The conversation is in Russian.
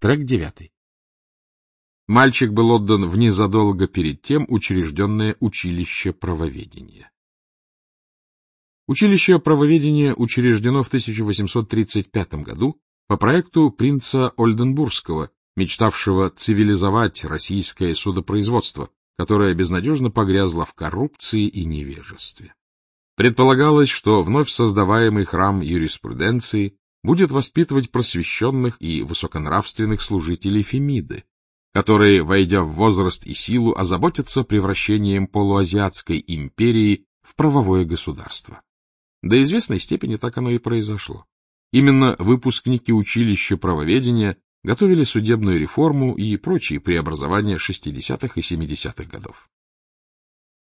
Трек 9. Мальчик был отдан в незадолго перед тем учрежденное училище правоведения. Училище правоведения учреждено в 1835 году по проекту принца Ольденбургского, мечтавшего цивилизовать российское судопроизводство, которое безнадежно погрязло в коррупции и невежестве. Предполагалось, что вновь создаваемый храм юриспруденции будет воспитывать просвещенных и высоконравственных служителей Фемиды, которые, войдя в возраст и силу, озаботятся превращением полуазиатской империи в правовое государство. До известной степени так оно и произошло. Именно выпускники училища правоведения готовили судебную реформу и прочие преобразования 60-х и 70-х годов.